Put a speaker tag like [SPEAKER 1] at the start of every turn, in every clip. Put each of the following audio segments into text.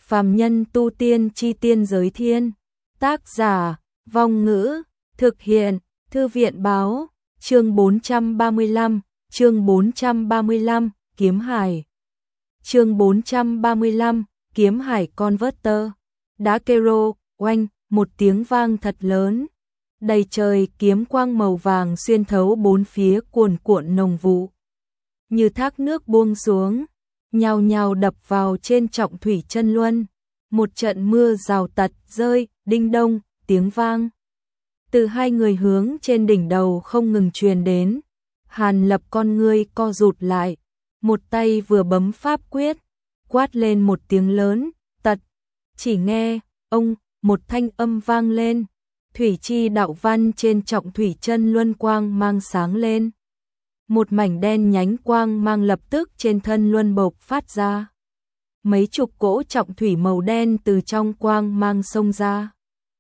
[SPEAKER 1] Phàm nhân tu tiên chi tiên giới thiên. Tác giả, Vong Ngữ, thực hiện, Thư viện báo, chương 435, Kiếm Hải. Chương 435, Kiếm Hải Converter. Đá kero, oanh, một tiếng vang thật lớn. Đầy trời kiếm quang màu vàng xuyên thấu bốn phía cuồn cuộn nồng vụ. Như thác nước buông xuống, nhào nhào đập vào trên Trọng Thủy Chân Luân. Một trận mưa rào tạt rơi, đinh đông, tiếng vang. Từ hai người hướng trên đỉnh đầu không ngừng truyền đến. Hàn Lập con ngươi co rụt lại. Một tay vừa bấm pháp quyết, quát lên một tiếng lớn, tật. Chỉ nghe, ông, một thanh âm vang lên. Thủy chi đạo văn trên Trọng Thủy Chân Luân quang mang sáng lên. Một mảnh đen nhánh quang mang lập tức trên thân luân bộc phát ra. Mấy chục cỗ trọng thủy màu đen từ trong quang mang xông ra.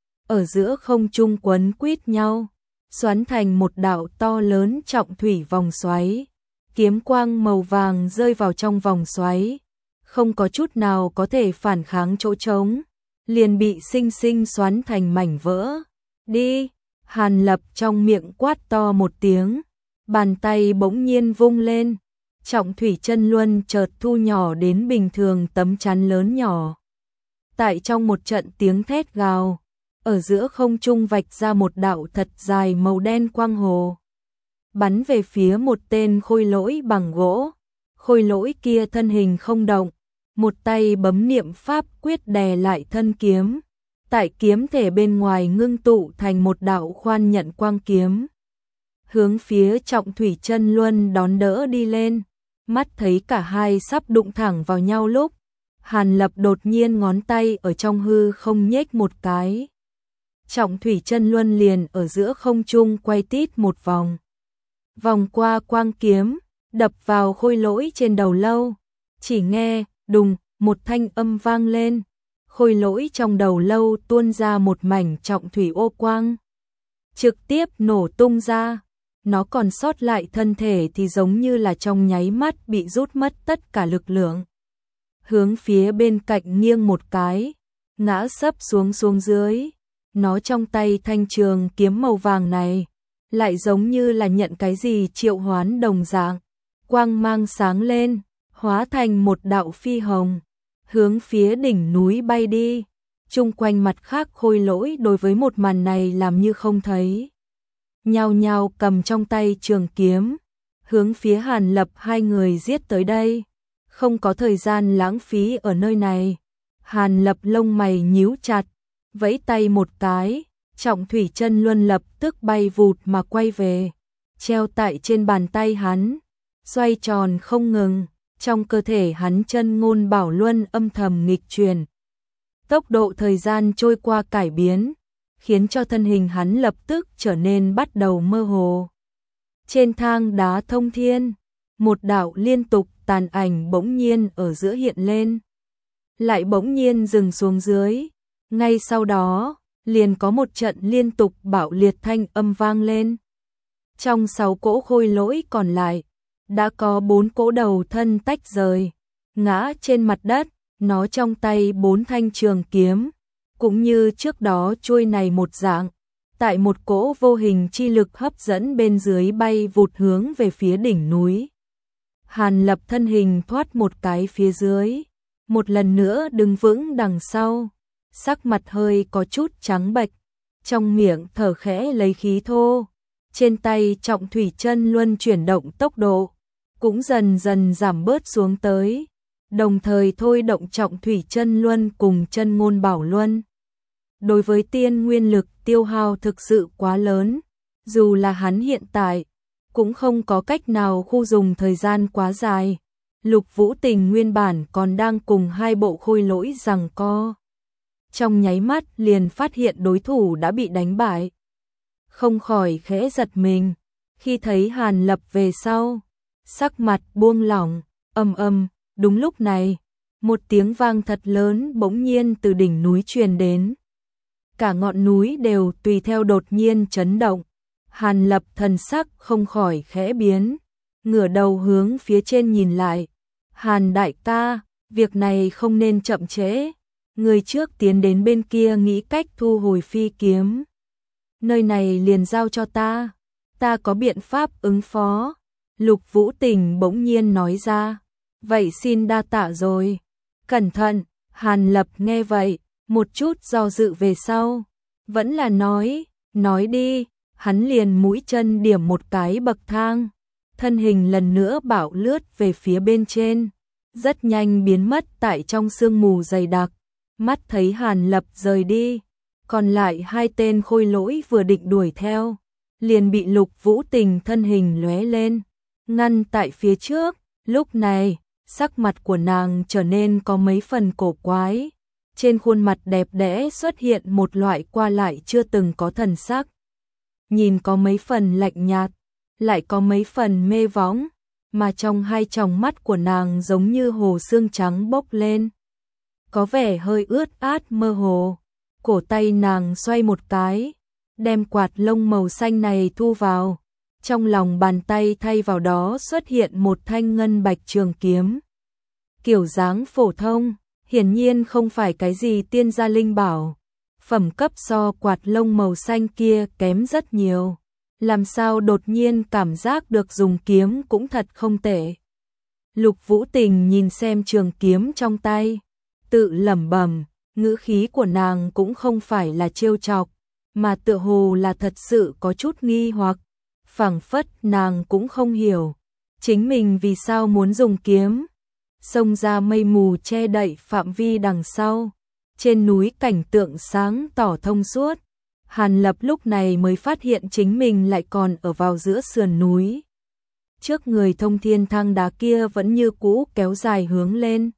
[SPEAKER 1] Ở giữa không trung quấn quýt nhau, xoắn thành một đạo to lớn trọng thủy vòng xoáy. Kiếm quang màu vàng rơi vào trong vòng xoáy, không có chút nào có thể phản kháng chỗ trống, liền bị sinh sinh xoắn thành mảnh vỡ. Đi! Hàn Lập trong miệng quát to một tiếng, bàn tay bỗng nhiên vung lên. Trọng Thủy Chân Luân chợt thu nhỏ đến bình thường tấm chắn lớn nhỏ. Tại trong một trận tiếng thét gào, ở giữa không trung vạch ra một đạo thật dài màu đen quang hồ. Bắn về phía một tên khôi lỗi bằng gỗ. Khôi lỗi kia thân hình không động, một tay bấm niệm pháp quyết đè lại thân kiếm. Tại kiếm thể bên ngoài ngưng tụ thành một đạo khoan nhận quang kiếm. Hướng phía Trọng Thủy Chân Luân đón đỡ đi lên. Mắt thấy cả hai sắp đụng thẳng vào nhau lúc, Hàn Lập đột nhiên ngón tay ở trong hư không nhếch một cái. Trọng Thủy Chân Luân liền ở giữa không trung quay tít một vòng. Vòng qua quang kiếm, đập vào khôi lỗi trên đầu lâu. Chỉ nghe, đùng, một thanh âm vang lên. Khôi lỗi trong đầu lâu tuôn ra một mảnh trọng thủy ô quang. Trực tiếp nổ tung ra. Nó còn sót lại thân thể thì giống như là trong nháy mắt bị rút mất tất cả lực lượng. Hướng phía bên cạnh nghiêng một cái, ngã sấp xuống dưới. Nó trong tay thanh trường kiếm màu vàng này, lại giống như là nhận cái gì triệu hoán đồng dạng. Quang mang sáng lên, hóa thành một đạo phi hồng, hướng phía đỉnh núi bay đi. Chung quanh mặt khác khôi lỗi đối với một màn này làm như không thấy. Nhao nhao cầm trong tay trường kiếm, hướng phía Hàn Lập hai người giết tới đây. Không có thời gian lãng phí ở nơi này. Hàn Lập lông mày nhíu chặt, vẫy tay một cái, Trọng Thủy Chân Luân lập tức bay vụt mà quay về, treo tại trên bàn tay hắn, xoay tròn không ngừng. Trong cơ thể hắn chân ngôn bảo luân âm thầm nghịch chuyển. Tốc độ thời gian trôi qua cải biến, khiến cho thân hình hắn lập tức trở nên bắt đầu mơ hồ. Trên thang đá thông thiên, một đạo liên tục tàn ảnh bỗng nhiên ở giữa hiện lên, lại bỗng nhiên dừng xuống dưới. Ngay sau đó, liền có một trận liên tục bạo liệt thanh âm vang lên. Trong 6 cỗ khôi lỗi còn lại, đã có 4 cỗ đầu thân tách rời, ngã trên mặt đất. Nó trong tay 4 thanh trường kiếm, cũng như trước đó chuôi này một dạng, tại một cỗ vô hình chi lực hấp dẫn bên dưới bay vụt hướng về phía đỉnh núi. Hàn Lập thân hình thoát một cái phía dưới, một lần nữa đứng vững đằng sau, sắc mặt hơi có chút trắng bệch, trong miệng thở khẽ lấy khí thô. Trên tay Trọng Thủy Chân Luân chuyển động tốc độ, cũng dần dần giảm bớt xuống tới. Đồng thời thôi động Trọng Thủy Chân Luân cùng chân ngôn bảo luân. Đối với tiên nguyên lực tiêu hao thực sự quá lớn, dù là hắn hiện tại, cũng không có cách nào khu dùng thời gian quá dài. Lục Vũ Tình nguyên bản còn đang cùng hai bộ khôi lỗi giằng co. Trong nháy mắt liền phát hiện đối thủ đã bị đánh bại. Không khỏi khẽ giật mình, khi thấy Hàn Lập về sau, sắc mặt buông lỏng, Đúng lúc này, một tiếng vang thật lớn bỗng nhiên từ đỉnh núi truyền đến. Cả ngọn núi đều tùy theo đột nhiên chấn động. Hàn Lập thần sắc không khỏi khẽ biến, ngửa đầu hướng phía trên nhìn lại. Hàn đại ca, việc này không nên chậm trễ. người trước tiến đến bên kia nghĩ cách thu hồi phi kiếm. Nơi này liền giao cho ta có biện pháp ứng phó. Lục Vũ Tình bỗng nhiên nói ra, vậy xin đa tạ rồi. Cẩn thận, Hàn Lập nghe vậy, một chút do dự về sau, vẫn là nói đi, hắn liền mũi chân điểm một cái bậc thang, thân hình lần nữa bạo lướt về phía bên trên, rất nhanh biến mất tại trong sương mù dày đặc. Mắt thấy Hàn Lập rời đi, còn lại hai tên khôi lỗi vừa định đuổi theo, liền bị Lục Vũ Tình thân hình lóe lên, ngăn tại phía trước. Lúc này, sắc mặt của nàng trở nên có mấy phần cổ quái, trên khuôn mặt đẹp đẽ xuất hiện một loại qua lại chưa từng có thần sắc. Nhìn có mấy phần lạnh nhạt, lại có mấy phần mê võng, mà trong hai tròng mắt của nàng giống như hồ xương trắng bốc lên, có vẻ hơi ướt át mơ hồ. Cổ tay nàng xoay một cái, đem quạt lông màu xanh này thu vào, trong lòng bàn tay thay vào đó xuất hiện một thanh ngân bạch trường kiếm. Kiểu dáng phổ thông, hiển nhiên không phải cái gì tiên gia linh bảo, phẩm cấp so quạt lông màu xanh kia kém rất nhiều. Làm sao đột nhiên cảm giác được dùng kiếm cũng thật không tệ. Lục Vũ Tình nhìn xem trường kiếm trong tay, tự lẩm bẩm, ngữ khí của nàng cũng không phải là trêu chọc, mà tựa hồ là thật sự có chút nghi hoặc, phảng phất nàng cũng không hiểu chính mình vì sao muốn dùng kiếm. Xông ra mây mù che đậy phạm vi đằng sau, trên núi cảnh tượng sáng tỏ thông suốt. Hàn Lập lúc này mới phát hiện chính mình lại còn ở vào giữa sườn núi. Trước người thông thiên thang đá kia vẫn như cũ kéo dài hướng lên,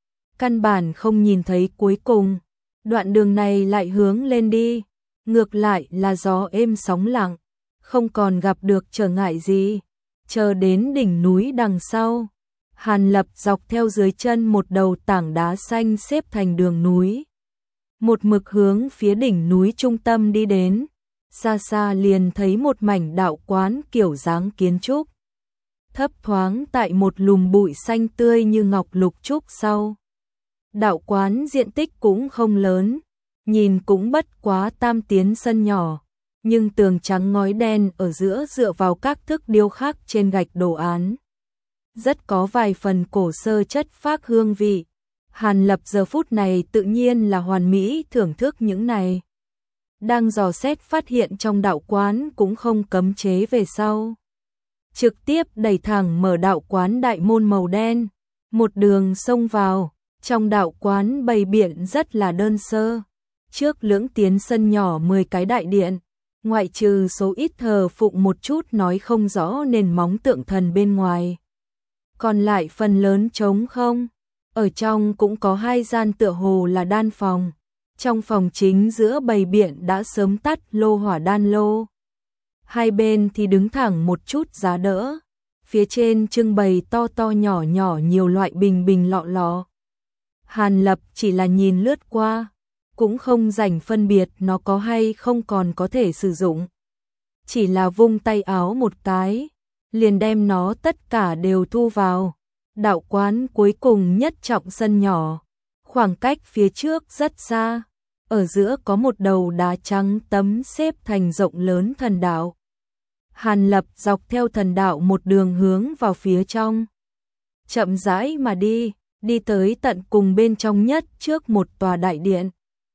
[SPEAKER 1] căn bản không nhìn thấy cuối cùng. Đoạn đường này lại hướng lên đi, ngược lại là gió êm sóng lặng, không còn gặp được trở ngại gì. Chờ đến đỉnh núi đằng sau, Hàn Lập dọc theo dưới chân một đầu tảng đá xanh xếp thành đường núi, một mực hướng phía đỉnh núi trung tâm đi đến. Xa xa liền thấy một mảnh đạo quán kiểu dáng kiến trúc, thấp thoáng tại một lùm bụi xanh tươi như ngọc lục trúc sau. Đạo quán diện tích cũng không lớn, nhìn cũng bất quá tam tiến sân nhỏ, nhưng tường trắng ngói đen ở giữa dựa vào các thức điêu khắc trên gạch đồ án, rất có vài phần cổ sơ chất phác hương vị. Hàn Lập giờ phút này tự nhiên là hoàn mỹ thưởng thức những này. Đang dò xét phát hiện trong đạo quán cũng không cấm chế về sau, trực tiếp đẩy thẳng mở đạo quán đại môn màu đen, một đường xông vào. Trong đạo quán bày biện rất là đơn sơ, trước lưỡng tiến sân nhỏ 10 cái đại điện, ngoại trừ số ít thờ phụng một chút nói không rõ nền móng tượng thần bên ngoài, còn lại phần lớn trống không. Ở trong cũng có hai gian tựa hồ là đan phòng, trong phòng chính giữa bày biện đã sớm tắt lô hỏa đan lô, hai bên thì đứng thẳng một chút giá đỡ, phía trên trưng bày to to nhỏ nhỏ nhiều loại bình bình lọ lọ. Hàn Lập chỉ là nhìn lướt qua, cũng không rảnh phân biệt nó có hay không còn có thể sử dụng, chỉ là vung tay áo một cái, liền đem nó tất cả đều thu vào. Đạo quán cuối cùng nhất trọng sân nhỏ, khoảng cách phía trước rất xa, ở giữa có một đầu đá trắng tấm xếp thành rộng lớn thần đạo. Hàn Lập dọc theo thần đạo một đường hướng vào phía trong, chậm rãi mà đi tới tận cùng bên trong nhất trước một tòa đại điện.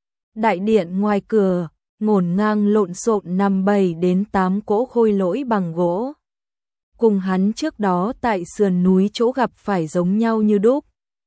[SPEAKER 1] Đại điện ngoài cửa, ngổn ngang lộn xộn nằm 7 đến 8 cỗ khôi lỗi bằng gỗ, cùng hắn trước đó tại sườn núi chỗ gặp phải giống nhau như đúc.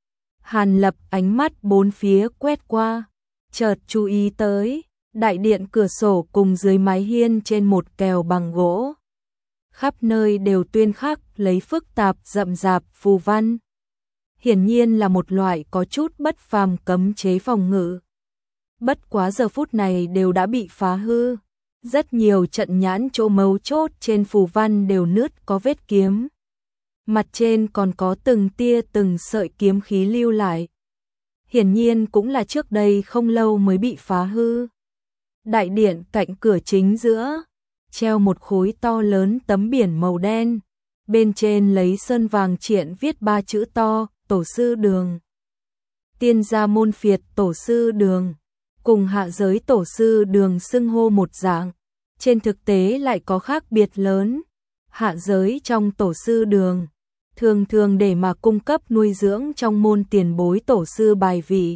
[SPEAKER 1] Hàn Lập ánh mắt bốn phía quét qua, chợt chú ý tới đại điện cửa sổ cùng dưới mái hiên trên một kèo bằng gỗ, khắp nơi đều tuyên khắc lấy phức tạp rậm rạp phù văn, hiển nhiên là một loại có chút bất phàm cấm chế phòng ngự. Bất quá giờ phút này đều đã bị phá hư, rất nhiều trận nhãn chỗ mấu chốt trên phù văn đều nứt có vết kiếm, mặt trên còn có từng tia từng sợi kiếm khí lưu lại, hiển nhiên cũng là trước đây không lâu mới bị phá hư. Đại điện cạnh cửa chính giữa, treo một khối to lớn tấm biển màu đen, bên trên lấy sơn vàng triện viết 3 chữ to, Tổ sư đường. tiên gia môn phiệt tổ sư đường, cùng hạ giới tổ sư đường xưng hô một dạng, trên thực tế lại có khác biệt lớn. Hạ giới trong tổ sư đường, thường thường để mà cung cấp nuôi dưỡng trong môn tiền bối tổ sư bài vị.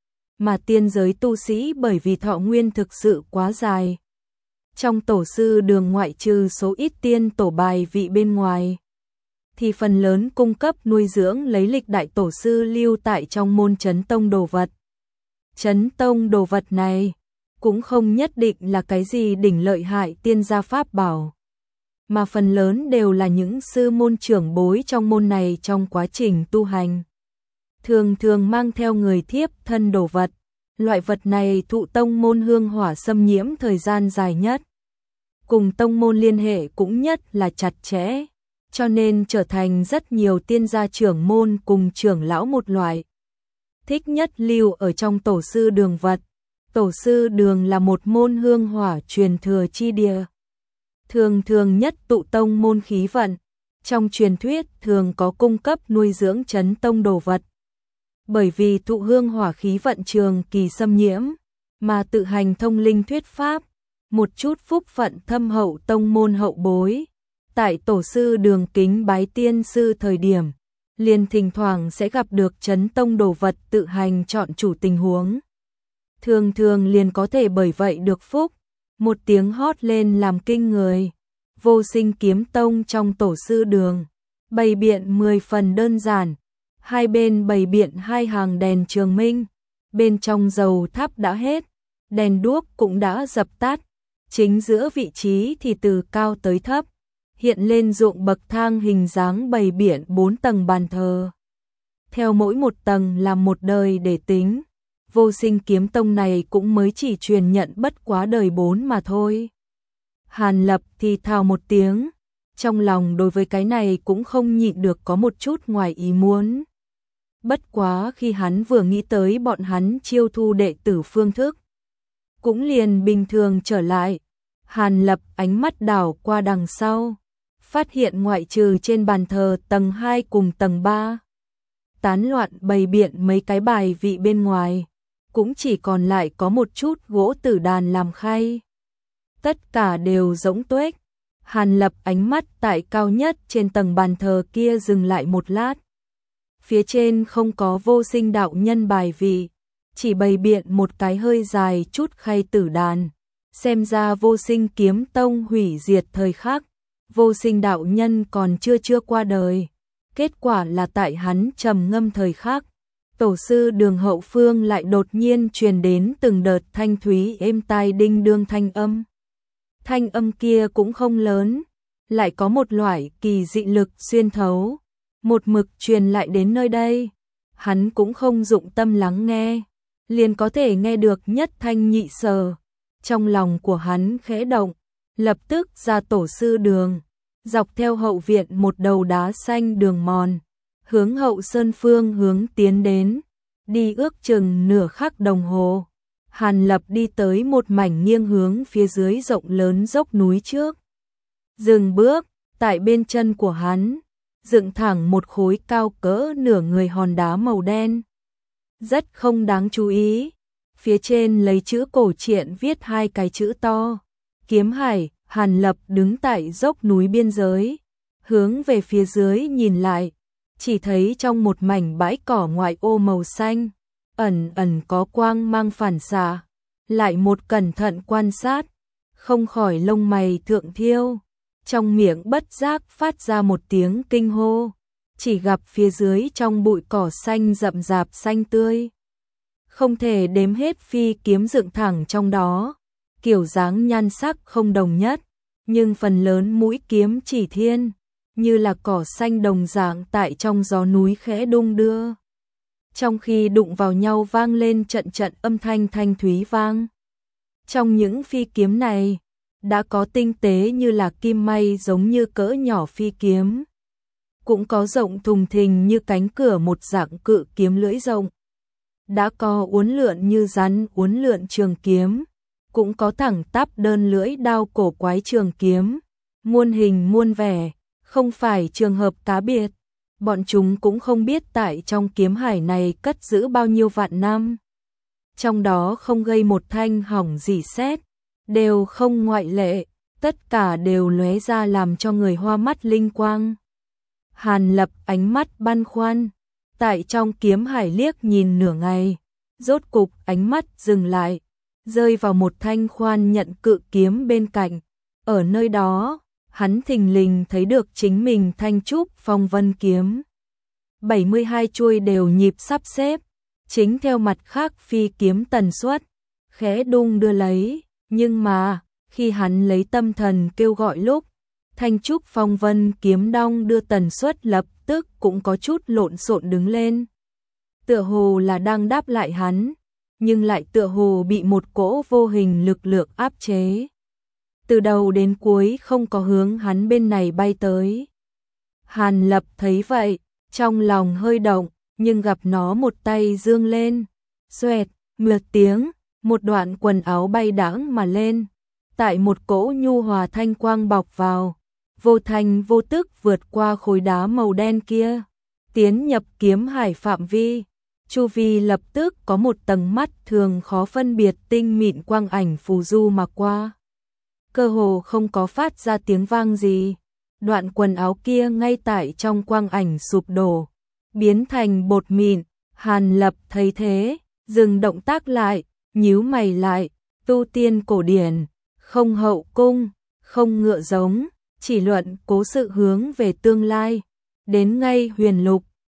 [SPEAKER 1] Mà tiên giới tu sĩ bởi vì thọ nguyên thực sự quá dài. Trong tổ sư đường ngoại trừ số ít tiên tổ bài vị bên ngoài, thì phần lớn cung cấp nuôi dưỡng lấy lịch đại tổ sư lưu tại trong môn chấn tông đồ vật. Chấn tông đồ vật này cũng không nhất định là cái gì đỉnh lợi hại tiên gia pháp bảo, mà phần lớn đều là những sư môn trưởng bối trong môn này trong quá trình tu hành. Thường thường mang theo người thiếp thân đồ vật, loại vật này thụ tông môn hương hỏa xâm nhiễm thời gian dài nhất. Cùng tông môn liên hệ cũng nhất là chặt chẽ, cho nên trở thành rất nhiều tiên gia trưởng môn cùng trưởng lão một loại. Thích nhất lưu ở trong tổ sư đường vật. Tổ sư đường là một môn hương hỏa truyền thừa chi địa. Thường thường nhất tụ tông môn khí vận. Trong truyền thuyết thường có cung cấp nuôi dưỡng chấn tông đồ vật. Bởi vì thụ hương hỏa khí vận trường kỳ xâm nhiễm, mà tự hành thông linh thuyết pháp, một chút phúc phận thâm hậu tông môn hậu bối. Tại tổ sư đường kính bái tiên sư thời điểm, liền thỉnh thoảng sẽ gặp được chấn tông đồ vật tự hành chọn chủ tình huống. Thường thường liền có thể bởi vậy được phúc, một tiếng hót lên làm kinh người. Vô Sinh kiếm tông trong tổ sư đường, bày biện 10 phần đơn giản, hai bên bày biện hai hàng đèn trường minh, bên trong dầu thắp đã hết, đèn đuốc cũng đã dập tắt, chính giữa vị trí thì từ cao tới thấp, hiện lên ruộng bậc thang hình dáng bày biện 4 tầng bàn thờ. Theo mỗi một tầng là một đời để tính, Vô Sinh kiếm tông này cũng mới chỉ truyền nhận bất quá đời 4 mà thôi. Hàn Lập thì thào một tiếng, trong lòng đối với cái này cũng không nhịn được có một chút ngoài ý muốn. Bất quá khi hắn vừa nghĩ tới bọn hắn chiêu thu đệ tử phương thức, cũng liền bình thường trở lại. Hàn Lập ánh mắt đảo qua đằng sau, phát hiện ngoại trừ trên bàn thờ tầng 2 cùng tầng 3, tán loạn bày biện mấy cái bài vị bên ngoài, cũng chỉ còn lại có một chút gỗ tử đàn làm khay. Tất cả đều rỗng tuếch. Hàn Lập ánh mắt tại cao nhất trên tầng bàn thờ kia dừng lại một lát. Phía trên không có Vô Sinh đạo nhân bài vị, chỉ bày biện một cái hơi dài chút khay tử đàn. Xem ra Vô Sinh kiếm tông hủy diệt thời khắc, Vô Sinh đạo nhân còn chưa qua đời. Kết quả là tại hắn trầm ngâm thời khắc, tổ sư đường hậu phương lại đột nhiên truyền đến từng đợt thanh thúy êm tai đinh đương thanh âm. Thanh âm kia cũng không lớn, lại có một loại kỳ dị lực xuyên thấu, một mực truyền lại đến nơi đây. Hắn cũng không dụng tâm lắng nghe, liền có thể nghe được nhất thanh nhị sở. Trong lòng của hắn khẽ động, lập tức ra tổ sư đường, dọc theo hậu viện một đầu đá xanh đường mòn, hướng hậu sơn phương hướng tiến đến, đi ước chừng nửa khắc đồng hồ. Hàn Lập đi tới một mảnh nghiêng hướng phía dưới rộng lớn dốc núi trước. Dừng bước, tại bên chân của hắn, dựng thẳng một khối cao cỡ nửa người hòn đá màu đen. Rất không đáng chú ý, phía trên lấy chữ cổ truyện viết hai cái chữ to, Kiếm Hải. Hàn Lập đứng tại dốc núi biên giới, hướng về phía dưới nhìn lại, chỉ thấy trong một mảnh bãi cỏ ngoại ô màu xanh, ẩn ẩn có quang mang phản xạ, lại một cẩn thận quan sát, không khỏi lông mày thượng thiêu, trong miệng bất giác phát ra một tiếng kinh hô, chỉ gặp phía dưới trong bụi cỏ xanh rậm rạp xanh tươi, không thể đếm hết phi kiếm dựng thẳng trong đó, kiểu dáng nhan sắc không đồng nhất, nhưng phần lớn mũi kiếm chỉ thiên, như là cỏ xanh đồng dạng tại trong gió núi khẽ đung đưa. Trong khi đụng vào nhau vang lên trận trận âm thanh thanh thúy vang. Trong những phi kiếm này, đã có tinh tế như là kim may giống như cỡ nhỏ phi kiếm, cũng có rộng thùng thình như cánh cửa một dạng cự kiếm lưỡi rộng, đã có uốn lượn như rắn uốn lượn trường kiếm, cũng có thẳng tắp đơn lưỡi đao cổ quái trường kiếm, muôn hình muôn vẻ, không phải trường hợp cá biệt. Bọn chúng cũng không biết tại trong kiếm hải này cất giữ bao nhiêu vạn năm. Trong đó không gây một thanh hỏng gì sét, đều không ngoại lệ, tất cả đều lóe ra làm cho người hoa mắt linh quang. Hàn Lập ánh mắt băn khoăn, tại trong kiếm hải liếc nhìn nửa ngày, rốt cục ánh mắt dừng lại, rơi vào một thanh khoan nhận cự kiếm bên cạnh. Ở nơi đó, hắn thình lình thấy được chính mình thanh trúc phong vân kiếm. 72 chuôi đều nhịp sắp xếp, chính theo mặt khác phi kiếm tần suất, khẽ đung đưa lấy, nhưng mà, khi hắn lấy tâm thần kêu gọi lúc, thanh trúc phong vân kiếm đong đưa tần suất lập tức cũng có chút lộn xộn đứng lên. Tựa hồ là đang đáp lại hắn, nhưng lại tựa hồ bị một cỗ vô hình lực lượng áp chế. Từ đầu đến cuối không có hướng hắn bên này bay tới. Hàn Lập thấy vậy, trong lòng hơi động, nhưng gặp nó một tay dương lên. Xoẹt, một tiếng, một đoạn quần áo bay đãng mà lên. Tại một cỗ nhu hòa thanh quang bọc vào, vô thành vô tức vượt qua khối đá màu đen kia, tiến nhập kiếm hải phạm vi. Chu vi lập tức có một tầng mắt thường khó phân biệt tinh mịn quang ảnh phù du mà qua. Cơ hồ không có phát ra tiếng vang gì. Đoạn quần áo kia ngay tại trong quang ảnh sụp đổ, biến thành bột mịn. Hàn Lập thấy thế, dừng động tác lại, nhíu mày lại, tu tiên cổ điển, không hậu cung, không ngựa giống, chỉ luận cố sự hướng về tương lai. Đến ngay huyền lục,